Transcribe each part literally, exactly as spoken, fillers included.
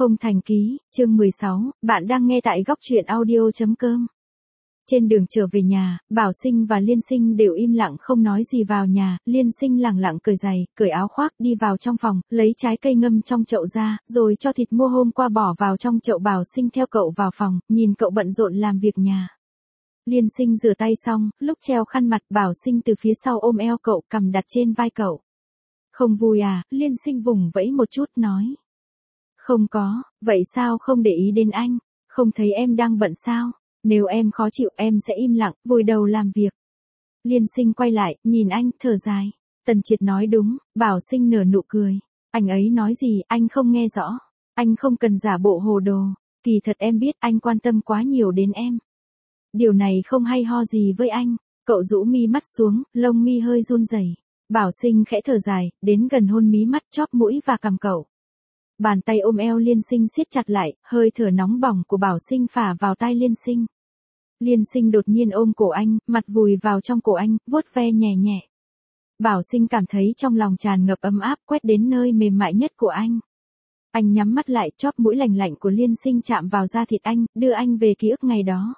Không thành ký, chương mười sáu, bạn đang nghe tại góc truyện audio chấm com. Trên đường trở về nhà, Bảo Sinh và Liên Sinh đều im lặng không nói gì vào nhà, Liên Sinh lẳng lặng cởi giày, cởi áo khoác đi vào trong phòng, lấy trái cây ngâm trong chậu ra, rồi cho thịt mua hôm qua bỏ vào trong chậu. Bảo Sinh theo cậu vào phòng, nhìn cậu bận rộn làm việc nhà. Liên Sinh rửa tay xong, lúc treo khăn mặt, Bảo Sinh từ phía sau ôm eo cậu, cằm đặt trên vai cậu. Không vui à? Liên Sinh vùng vẫy một chút nói. Không có, vậy sao không để ý đến anh, không thấy em đang bận sao, nếu em khó chịu em sẽ im lặng, vùi đầu làm việc. Liên Sinh quay lại, nhìn anh, thở dài. Tần Triệt nói đúng, Bảo Sinh nở nụ cười. Anh ấy nói gì, anh không nghe rõ. Anh không cần giả bộ hồ đồ, kỳ thật em biết anh quan tâm quá nhiều đến em. Điều này không hay ho gì với anh. Cậu rũ mi mắt xuống, lông mi hơi run rẩy. Bảo Sinh khẽ thở dài, đến gần hôn mí mắt, chóp mũi và cằm cậu. Bàn tay ôm eo Liên Sinh siết chặt lại, hơi thở nóng bỏng của Bảo Sinh phả vào tai Liên Sinh. Liên Sinh đột nhiên ôm cổ anh, mặt vùi vào trong cổ anh, vuốt ve nhẹ nhẹ. Bảo Sinh cảm thấy trong lòng tràn ngập ấm áp, quét đến nơi mềm mại nhất của anh. Anh nhắm mắt lại, chóp mũi lành lạnh của Liên Sinh chạm vào da thịt anh, đưa anh về ký ức ngày đó.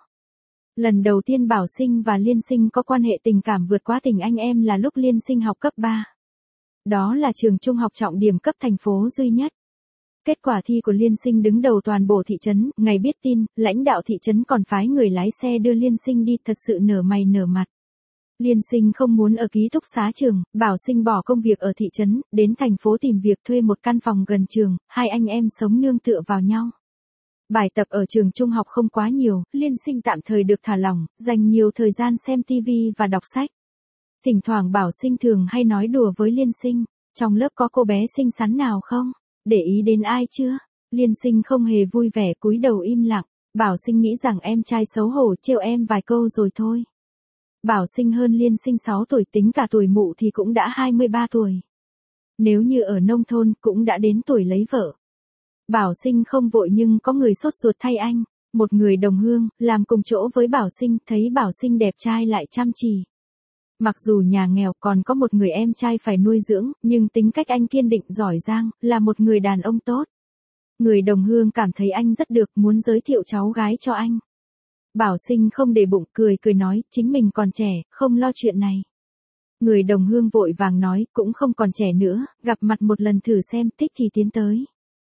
Lần đầu tiên Bảo Sinh và Liên Sinh có quan hệ tình cảm vượt quá tình anh em là lúc Liên Sinh học cấp ba. Đó là trường trung học trọng điểm cấp thành phố duy nhất. Kết quả thi của Liên Sinh đứng đầu toàn bộ thị trấn, ngày biết tin, lãnh đạo thị trấn còn phái người lái xe đưa Liên Sinh đi, thật sự nở mày nở mặt. Liên Sinh không muốn ở ký túc xá trường, Bảo Sinh bỏ công việc ở thị trấn, đến thành phố tìm việc thuê một căn phòng gần trường, hai anh em sống nương tựa vào nhau. Bài tập ở trường trung học không quá nhiều, Liên Sinh tạm thời được thả lỏng, dành nhiều thời gian xem tivi và đọc sách. Thỉnh thoảng Bảo Sinh thường hay nói đùa với Liên Sinh, trong lớp có cô bé xinh xắn nào không? Để ý đến ai chưa? Liên Sinh không hề vui vẻ, cúi đầu im lặng. Bảo Sinh nghĩ rằng em trai xấu hổ trêu em vài câu rồi thôi. Bảo Sinh hơn Liên Sinh sáu tuổi, tính cả tuổi mụ thì cũng đã hai mươi ba tuổi. Nếu như ở nông thôn cũng đã đến tuổi lấy vợ. Bảo Sinh không vội nhưng có người sốt ruột thay anh. Một người đồng hương, làm cùng chỗ với Bảo Sinh, thấy Bảo Sinh đẹp trai lại chăm chỉ. Mặc dù nhà nghèo còn có một người em trai phải nuôi dưỡng, nhưng tính cách anh kiên định giỏi giang, là một người đàn ông tốt. Người đồng hương cảm thấy anh rất được, muốn giới thiệu cháu gái cho anh. Bảo Sinh không để bụng, cười cười nói, chính mình còn trẻ, không lo chuyện này. Người đồng hương vội vàng nói, cũng không còn trẻ nữa, gặp mặt một lần thử xem, thích thì tiến tới.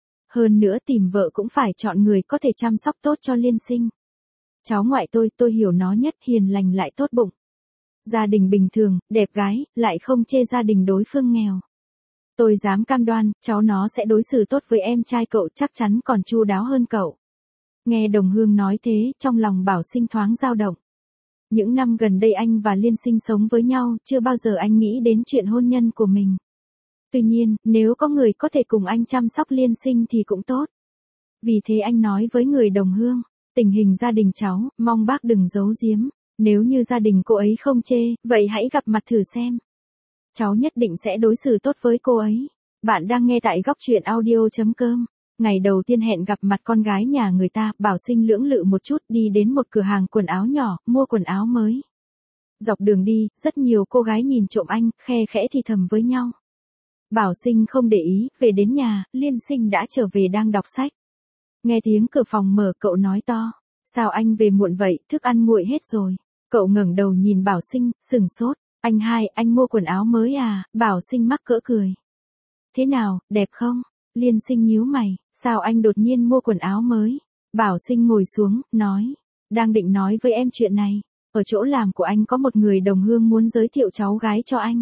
Hơn nữa tìm vợ cũng phải chọn người có thể chăm sóc tốt cho Liên Sinh. Cháu ngoại tôi, tôi hiểu nó nhất, hiền lành lại tốt bụng. Gia đình bình thường, đẹp gái, lại không chê gia đình đối phương nghèo. Tôi dám cam đoan, cháu nó sẽ đối xử tốt với em trai cậu, chắc chắn còn chu đáo hơn cậu. Nghe đồng hương nói thế, trong lòng Bảo Sinh thoáng dao động. Những năm gần đây anh và Liên Sinh sống với nhau, chưa bao giờ anh nghĩ đến chuyện hôn nhân của mình. Tuy nhiên, nếu có người có thể cùng anh chăm sóc Liên Sinh thì cũng tốt. Vì thế anh nói với người đồng hương, tình hình gia đình cháu, mong bác đừng giấu giếm. Nếu như gia đình cô ấy không chê, vậy hãy gặp mặt thử xem. Cháu nhất định sẽ đối xử tốt với cô ấy. Bạn đang nghe tại góc truyện audio chấm com. Ngày đầu tiên hẹn gặp mặt con gái nhà người ta, Bảo Sinh lưỡng lự một chút, đi đến một cửa hàng quần áo nhỏ, mua quần áo mới. Dọc đường đi, rất nhiều cô gái nhìn trộm anh, khe khẽ thì thầm với nhau. Bảo Sinh không để ý, về đến nhà, Liên Sinh đã trở về đang đọc sách. Nghe tiếng cửa phòng mở, cậu nói to, sao anh về muộn vậy, thức ăn nguội hết rồi. Cậu ngẩng đầu nhìn Bảo Sinh, sừng sốt. Anh hai, anh mua quần áo mới à? Bảo Sinh mắc cỡ cười. Thế nào, đẹp không? Liên Sinh nhíu mày, sao anh đột nhiên mua quần áo mới? Bảo Sinh ngồi xuống, nói. Đang định nói với em chuyện này. Ở chỗ làm của anh có một người đồng hương muốn giới thiệu cháu gái cho anh.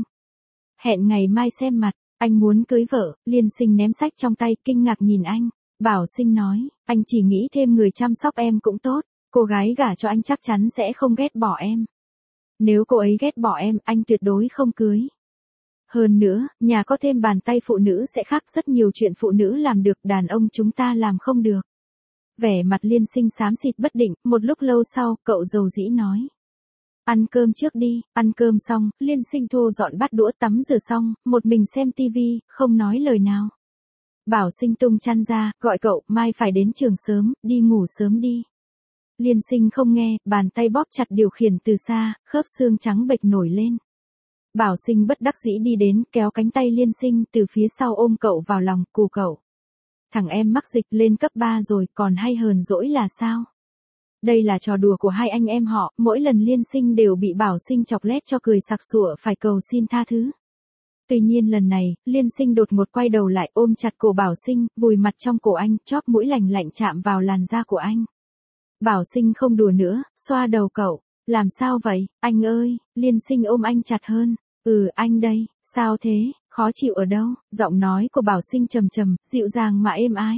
Hẹn ngày mai xem mặt, anh muốn cưới vợ. Liên Sinh ném sách trong tay, kinh ngạc nhìn anh. Bảo Sinh nói, anh chỉ nghĩ thêm người chăm sóc em cũng tốt. Cô gái gả cho anh chắc chắn sẽ không ghét bỏ em. Nếu cô ấy ghét bỏ em, anh tuyệt đối không cưới. Hơn nữa, nhà có thêm bàn tay phụ nữ sẽ khác, rất nhiều chuyện phụ nữ làm được, đàn ông chúng ta làm không được. Vẻ mặt Liên Sinh xám xịt bất định, một lúc lâu sau, cậu dầu dĩ nói. Ăn cơm trước đi. Ăn cơm xong, Liên Sinh thu dọn bát đũa, tắm rửa xong, một mình xem tivi, không nói lời nào. Bảo Sinh tung chăn ra, gọi cậu, mai phải đến trường sớm, đi ngủ sớm đi. Liên Sinh không nghe, bàn tay bóp chặt điều khiển từ xa, khớp xương trắng bệch nổi lên. Bảo Sinh bất đắc dĩ đi đến, kéo cánh tay Liên Sinh từ phía sau ôm cậu vào lòng, cù cậu. thằng em mắc dịch lên cấp ba rồi còn hay hờn dỗi là sao? Đây là trò đùa của hai anh em họ, mỗi lần Liên Sinh đều bị Bảo Sinh chọc lét cho cười sặc sụa phải cầu xin tha thứ. Tuy nhiên lần này, Liên Sinh đột ngột quay đầu lại ôm chặt cổ Bảo Sinh, vùi mặt trong cổ anh, chóp mũi lành lạnh chạm vào làn da của anh. Bảo Sinh không đùa nữa, xoa đầu cậu. Làm sao vậy, anh ơi? Liên Sinh ôm anh chặt hơn. Ừ, anh đây, sao thế, khó chịu ở đâu? Giọng nói của Bảo Sinh trầm trầm, dịu dàng mà êm ái.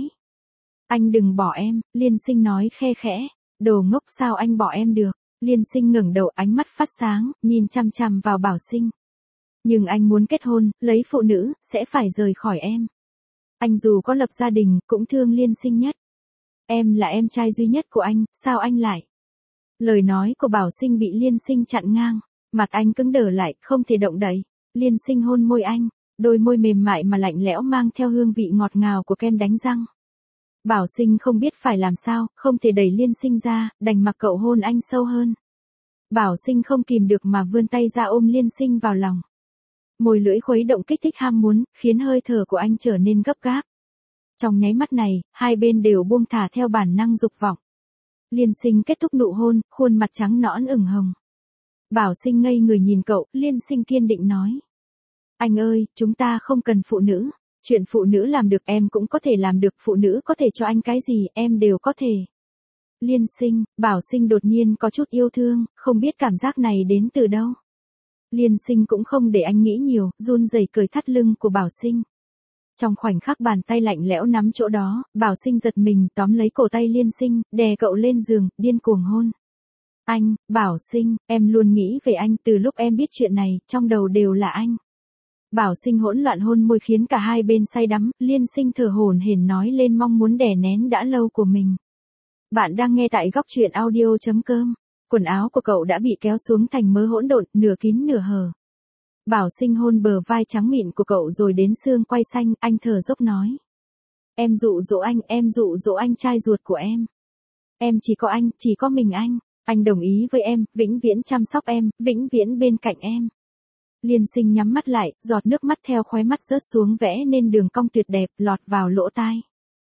Anh đừng bỏ em, Liên Sinh nói khe khẽ. Đồ ngốc, sao anh bỏ em được? Liên Sinh ngẩng đầu, ánh mắt phát sáng, nhìn chằm chằm vào Bảo Sinh. Nhưng anh muốn kết hôn, lấy phụ nữ, sẽ phải rời khỏi em. Anh dù có lập gia đình, cũng thương Liên Sinh nhất. Em là em trai duy nhất của anh, sao anh lại? Lời nói của Bảo Sinh bị Liên Sinh chặn ngang. Mặt anh cứng đờ lại, không thể động đậy. Liên Sinh hôn môi anh, đôi môi mềm mại mà lạnh lẽo mang theo hương vị ngọt ngào của kem đánh răng. Bảo Sinh không biết phải làm sao, không thể đẩy Liên Sinh ra, đành mặc cậu hôn anh sâu hơn. Bảo Sinh không kìm được mà vươn tay ra ôm Liên Sinh vào lòng. Môi lưỡi khuấy động kích thích ham muốn, khiến hơi thở của anh trở nên gấp gáp. Trong nháy mắt này, hai bên đều buông thả theo bản năng dục vọng. Liên Sinh kết thúc nụ hôn, khuôn mặt trắng nõn ửng hồng. Bảo Sinh ngây người nhìn cậu, Liên Sinh kiên định nói. Anh ơi, chúng ta không cần phụ nữ. Chuyện phụ nữ làm được em cũng có thể làm được, phụ nữ có thể cho anh cái gì em đều có thể. Liên Sinh, Bảo Sinh đột nhiên có chút yêu thương, không biết cảm giác này đến từ đâu. Liên Sinh cũng không để anh nghĩ nhiều, run rẩy cởi thắt lưng của Bảo Sinh. Trong khoảnh khắc bàn tay lạnh lẽo nắm chỗ đó, Bảo Sinh giật mình tóm lấy cổ tay Liên Sinh, đè cậu lên giường, điên cuồng hôn. Anh, Bảo Sinh, em luôn nghĩ về anh, từ lúc em biết chuyện này, trong đầu đều là anh. Bảo Sinh hỗn loạn hôn môi khiến cả hai bên say đắm, Liên Sinh thở hổn hển nói lên mong muốn đè nén đã lâu của mình. Bạn đang nghe tại góc truyện audio chấm com. Quần áo của cậu đã bị kéo xuống thành mớ hỗn độn, nửa kín nửa hở. Bảo Sinh hôn bờ vai trắng mịn của cậu rồi đến xương quai xanh, anh thở dốc nói. Em dụ dỗ anh, em dụ dỗ anh trai ruột của em. Em chỉ có anh, chỉ có mình anh. Anh đồng ý với em, vĩnh viễn chăm sóc em, vĩnh viễn bên cạnh em. Liên Sinh nhắm mắt lại, giọt nước mắt theo khóe mắt rớt xuống vẽ nên đường cong tuyệt đẹp, lọt vào lỗ tai.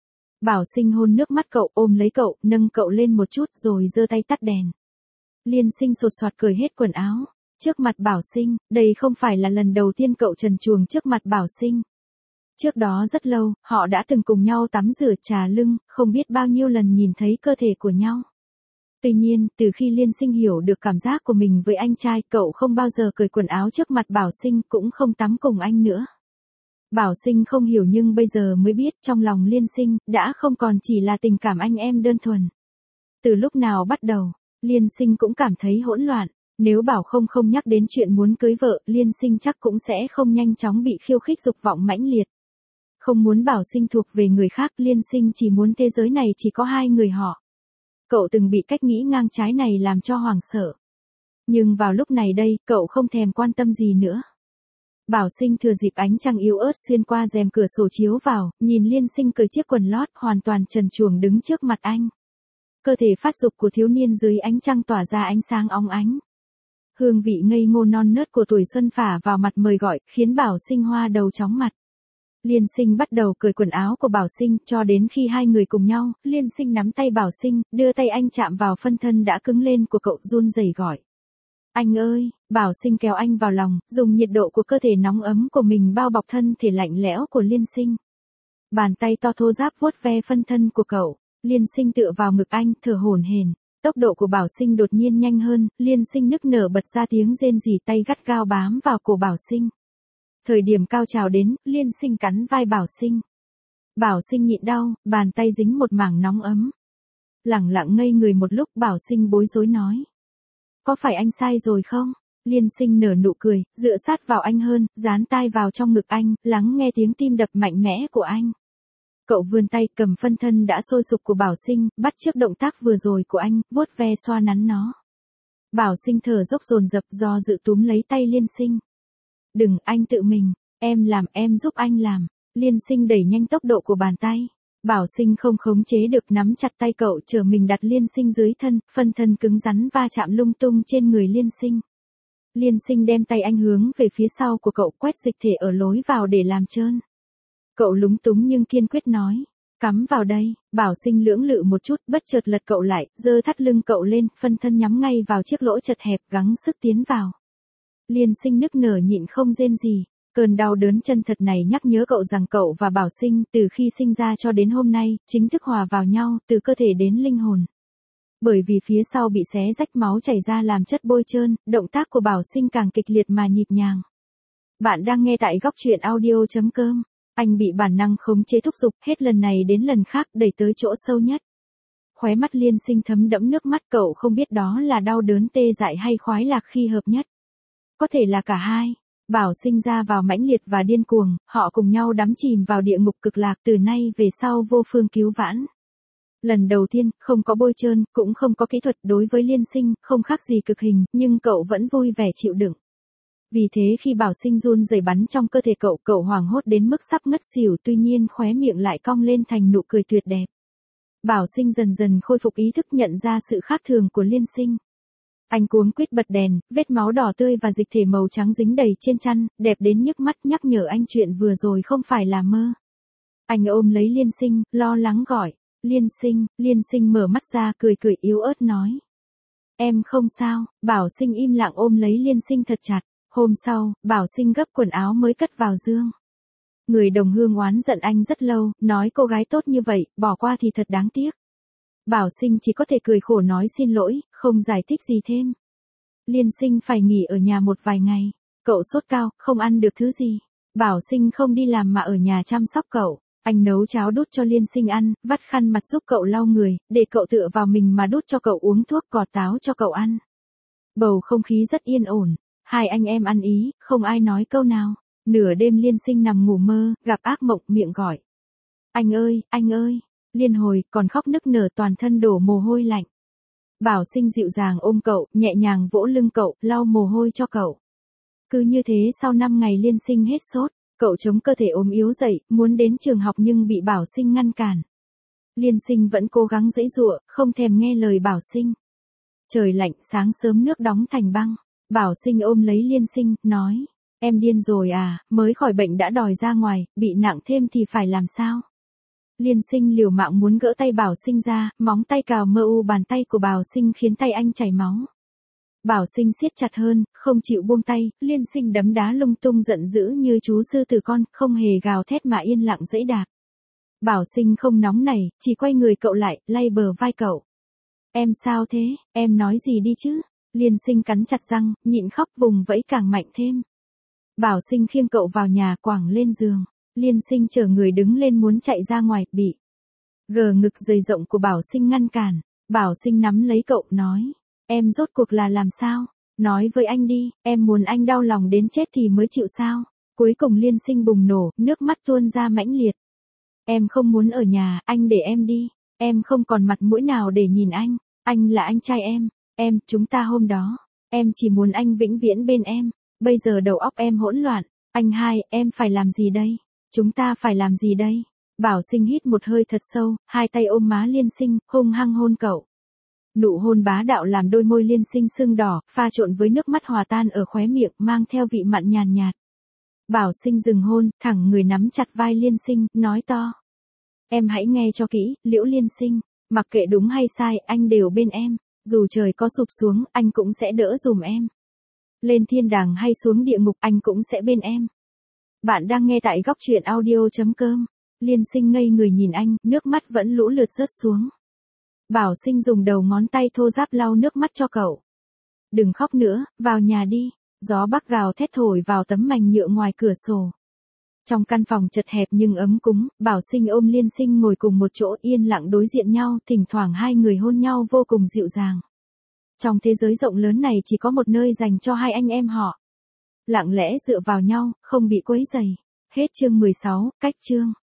Bảo Sinh hôn nước mắt cậu, ôm lấy cậu, nâng cậu lên một chút rồi giơ tay tắt đèn. Liên Sinh sột soạt cởi hết quần áo. Trước mặt Bảo Sinh, đây không phải là lần đầu tiên cậu trần truồng trước mặt Bảo Sinh. Trước đó rất lâu, họ đã từng cùng nhau tắm rửa trà lưng, không biết bao nhiêu lần nhìn thấy cơ thể của nhau. Tuy nhiên, từ khi Liên Sinh hiểu được cảm giác của mình với anh trai, cậu không bao giờ cởi quần áo trước mặt Bảo Sinh, cũng không tắm cùng anh nữa. Bảo Sinh không hiểu nhưng bây giờ mới biết trong lòng Liên Sinh, đã không còn chỉ là tình cảm anh em đơn thuần. Từ lúc nào bắt đầu, Liên Sinh cũng cảm thấy hỗn loạn. Nếu Bảo không không nhắc đến chuyện muốn cưới vợ, Liên Sinh chắc cũng sẽ không nhanh chóng bị khiêu khích dục vọng mãnh liệt. Không muốn Bảo Sinh thuộc về người khác, Liên Sinh chỉ muốn thế giới này chỉ có hai người họ. Cậu từng bị cách nghĩ ngang trái này làm cho hoảng sợ. Nhưng vào lúc này đây, cậu không thèm quan tâm gì nữa. Bảo Sinh thừa dịp ánh trăng yếu ớt xuyên qua rèm cửa sổ chiếu vào, nhìn Liên Sinh cởi chiếc quần lót hoàn toàn trần truồng đứng trước mặt anh. Cơ thể phát dục của thiếu niên dưới ánh trăng tỏa ra ánh sáng óng ánh. Hương vị ngây ngô non nớt của tuổi xuân phả vào mặt mời gọi, khiến Bảo Sinh hoa đầu chóng mặt. Liên Sinh bắt đầu cởi quần áo của Bảo Sinh, cho đến khi hai người cùng nhau, Liên Sinh nắm tay Bảo Sinh, đưa tay anh chạm vào phân thân đã cứng lên của cậu, run rẩy gọi. Anh ơi, Bảo Sinh kéo anh vào lòng, dùng nhiệt độ của cơ thể nóng ấm của mình bao bọc thân thể lạnh lẽo của Liên Sinh. Bàn tay to thô ráp vuốt ve phân thân của cậu, Liên Sinh tựa vào ngực anh, thở hổn hển. Tốc độ của Bảo Sinh đột nhiên nhanh hơn, Liên Sinh nức nở bật ra tiếng rên rỉ, tay gắt gao bám vào cổ Bảo Sinh. Thời điểm cao trào đến, Liên Sinh cắn vai Bảo Sinh. Bảo Sinh nhịn đau, bàn tay dính một mảng nóng ấm. Lẳng lặng ngây người một lúc, Bảo Sinh bối rối nói. Có phải anh sai rồi không? Liên Sinh nở nụ cười, dựa sát vào anh hơn, dán tai vào trong ngực anh, lắng nghe tiếng tim đập mạnh mẽ của anh. Cậu vươn tay cầm phân thân đã sôi sục của Bảo Sinh, bắt chước động tác vừa rồi của anh, vuốt ve xoa nắn nó. Bảo Sinh thở dốc dồn dập do dự túm lấy tay Liên Sinh. Đừng, anh tự mình, em làm, em giúp anh làm. Liên Sinh đẩy nhanh tốc độ của bàn tay. Bảo Sinh không khống chế được nắm chặt tay cậu, chờ mình đặt Liên Sinh dưới thân, phân thân cứng rắn va chạm lung tung trên người Liên Sinh. Liên Sinh đem tay anh hướng về phía sau của cậu, quét dịch thể ở lối vào để làm trơn. Cậu lúng túng nhưng kiên quyết nói. Cắm vào đây, Bảo Sinh lưỡng lự một chút, bất chợt lật cậu lại, giơ thắt lưng cậu lên, phân thân nhắm ngay vào chiếc lỗ chật hẹp, gắng sức tiến vào. Liên Sinh nức nở nhịn không rên gì. Cơn đau đớn chân thật này nhắc nhớ cậu rằng cậu và Bảo Sinh từ khi sinh ra cho đến hôm nay, chính thức hòa vào nhau, từ cơ thể đến linh hồn. Bởi vì phía sau bị xé rách máu chảy ra làm chất bôi trơn, động tác của Bảo Sinh càng kịch liệt mà nhịp nhàng. Bạn đang nghe tại góc truyện audio chấm com. Anh bị bản năng khống chế thúc giục, hết lần này đến lần khác đẩy tới chỗ sâu nhất. Khóe mắt Liên Sinh thấm đẫm nước mắt, cậu không biết đó là đau đớn tê dại hay khoái lạc khi hợp nhất. Có thể là cả hai. Bảo Sinh ra vào mãnh liệt và điên cuồng, họ cùng nhau đắm chìm vào địa ngục cực lạc, từ nay về sau vô phương cứu vãn. Lần đầu tiên, không có bôi trơn, cũng không có kỹ thuật, đối với Liên Sinh, không khác gì cực hình, nhưng cậu vẫn vui vẻ chịu đựng. Vì thế khi Bảo Sinh run rẩy bắn trong cơ thể cậu, cậu hoảng hốt đến mức sắp ngất xỉu, tuy nhiên khóe miệng lại cong lên thành nụ cười tuyệt đẹp. Bảo Sinh dần dần khôi phục ý thức, nhận ra sự khác thường của Liên Sinh. Anh cuống quýt bật đèn, vết máu đỏ tươi và dịch thể màu trắng dính đầy trên chăn, đẹp đến nhức mắt, nhắc nhở anh chuyện vừa rồi không phải là mơ. Anh ôm lấy Liên Sinh, lo lắng gọi, Liên Sinh. Liên Sinh mở mắt ra, cười cười yếu ớt nói. Em không sao. Bảo Sinh im lặng ôm lấy Liên Sinh thật chặt. Hôm sau, Bảo Sinh gấp quần áo mới cất vào giường. Người đồng hương oán giận anh rất lâu, nói cô gái tốt như vậy, bỏ qua thì thật đáng tiếc. Bảo Sinh chỉ có thể cười khổ nói xin lỗi, không giải thích gì thêm. Liên Sinh phải nghỉ ở nhà một vài ngày. Cậu sốt cao, không ăn được thứ gì. Bảo Sinh không đi làm mà ở nhà chăm sóc cậu. Anh nấu cháo đút cho Liên Sinh ăn, vắt khăn mặt giúp cậu lau người, để cậu tựa vào mình mà đút cho cậu uống thuốc, cọt táo cho cậu ăn. Bầu không khí rất yên ổn. Hai anh em ăn ý, không ai nói câu nào. Nửa đêm Liên Sinh nằm ngủ mơ, gặp ác mộng, miệng gọi. Anh ơi, anh ơi. Liên hồi, còn khóc nức nở, toàn thân đổ mồ hôi lạnh. Bảo Sinh dịu dàng ôm cậu, nhẹ nhàng vỗ lưng cậu, lau mồ hôi cho cậu. Cứ như thế sau năm ngày Liên Sinh hết sốt, cậu chống cơ thể ốm yếu dậy, muốn đến trường học nhưng bị Bảo Sinh ngăn cản. Liên Sinh vẫn cố gắng giãy giụa, không thèm nghe lời Bảo Sinh. Trời lạnh, sáng sớm nước đóng thành băng. Bảo Sinh ôm lấy Liên Sinh, nói, em điên rồi à, mới khỏi bệnh đã đòi ra ngoài, bị nặng thêm thì phải làm sao? Liên Sinh liều mạng muốn gỡ tay Bảo Sinh ra, móng tay cào mơ u bàn tay của Bảo Sinh khiến tay anh chảy máu. Bảo Sinh siết chặt hơn, không chịu buông tay, Liên Sinh đấm đá lung tung giận dữ như chú sư tử con, không hề gào thét mà yên lặng dẫy đạp. Bảo Sinh không nóng nảy, chỉ quay người cậu lại, lay bờ vai cậu. Em sao thế, em nói gì đi chứ? Liên Sinh cắn chặt răng, nhịn khóc vùng vẫy càng mạnh thêm. Bảo Sinh khiêng cậu vào nhà, quẳng lên giường. Liên Sinh chờ người đứng lên muốn chạy ra ngoài, bị gờ ngực dày rộng của Bảo Sinh ngăn cản. Bảo Sinh nắm lấy cậu, nói, em rốt cuộc là làm sao? Nói với anh đi, em muốn anh đau lòng đến chết thì mới chịu sao? Cuối cùng Liên Sinh bùng nổ, nước mắt tuôn ra mãnh liệt. Em không muốn ở nhà, anh để em đi. Em không còn mặt mũi nào để nhìn anh. Anh là anh trai em. Em, chúng ta hôm đó. Em chỉ muốn anh vĩnh viễn bên em. Bây giờ đầu óc em hỗn loạn. Anh hai, em phải làm gì đây? Chúng ta phải làm gì đây? Bảo Sinh hít một hơi thật sâu, hai tay ôm má Liên Sinh, hung hăng hôn cậu. Nụ hôn bá đạo làm đôi môi Liên Sinh sưng đỏ, pha trộn với nước mắt hòa tan ở khóe miệng, mang theo vị mặn nhàn nhạt. Bảo Sinh dừng hôn, thẳng người nắm chặt vai Liên Sinh, nói to. Em hãy nghe cho kỹ, Liễu Liên Sinh, mặc kệ đúng hay sai, anh đều bên em. Dù trời có sụp xuống, anh cũng sẽ đỡ dùm em. Lên thiên đàng hay xuống địa ngục, anh cũng sẽ bên em. Bạn đang nghe tại góc truyện audio chấm com. Liên Sinh ngây người nhìn anh, nước mắt vẫn lũ lượt rớt xuống. Bảo Sinh dùng đầu ngón tay thô ráp lau nước mắt cho cậu. Đừng khóc nữa, vào nhà đi. Gió bắc gào thét thổi vào tấm mành nhựa ngoài cửa sổ. Trong căn phòng chật hẹp nhưng ấm cúng, Bảo Sinh ôm Liên Sinh ngồi cùng một chỗ yên lặng đối diện nhau, thỉnh thoảng hai người hôn nhau vô cùng dịu dàng. Trong thế giới rộng lớn này chỉ có một nơi dành cho hai anh em họ. Lặng lẽ dựa vào nhau, không bị quấy rầy. Hết chương mười sáu, cách chương.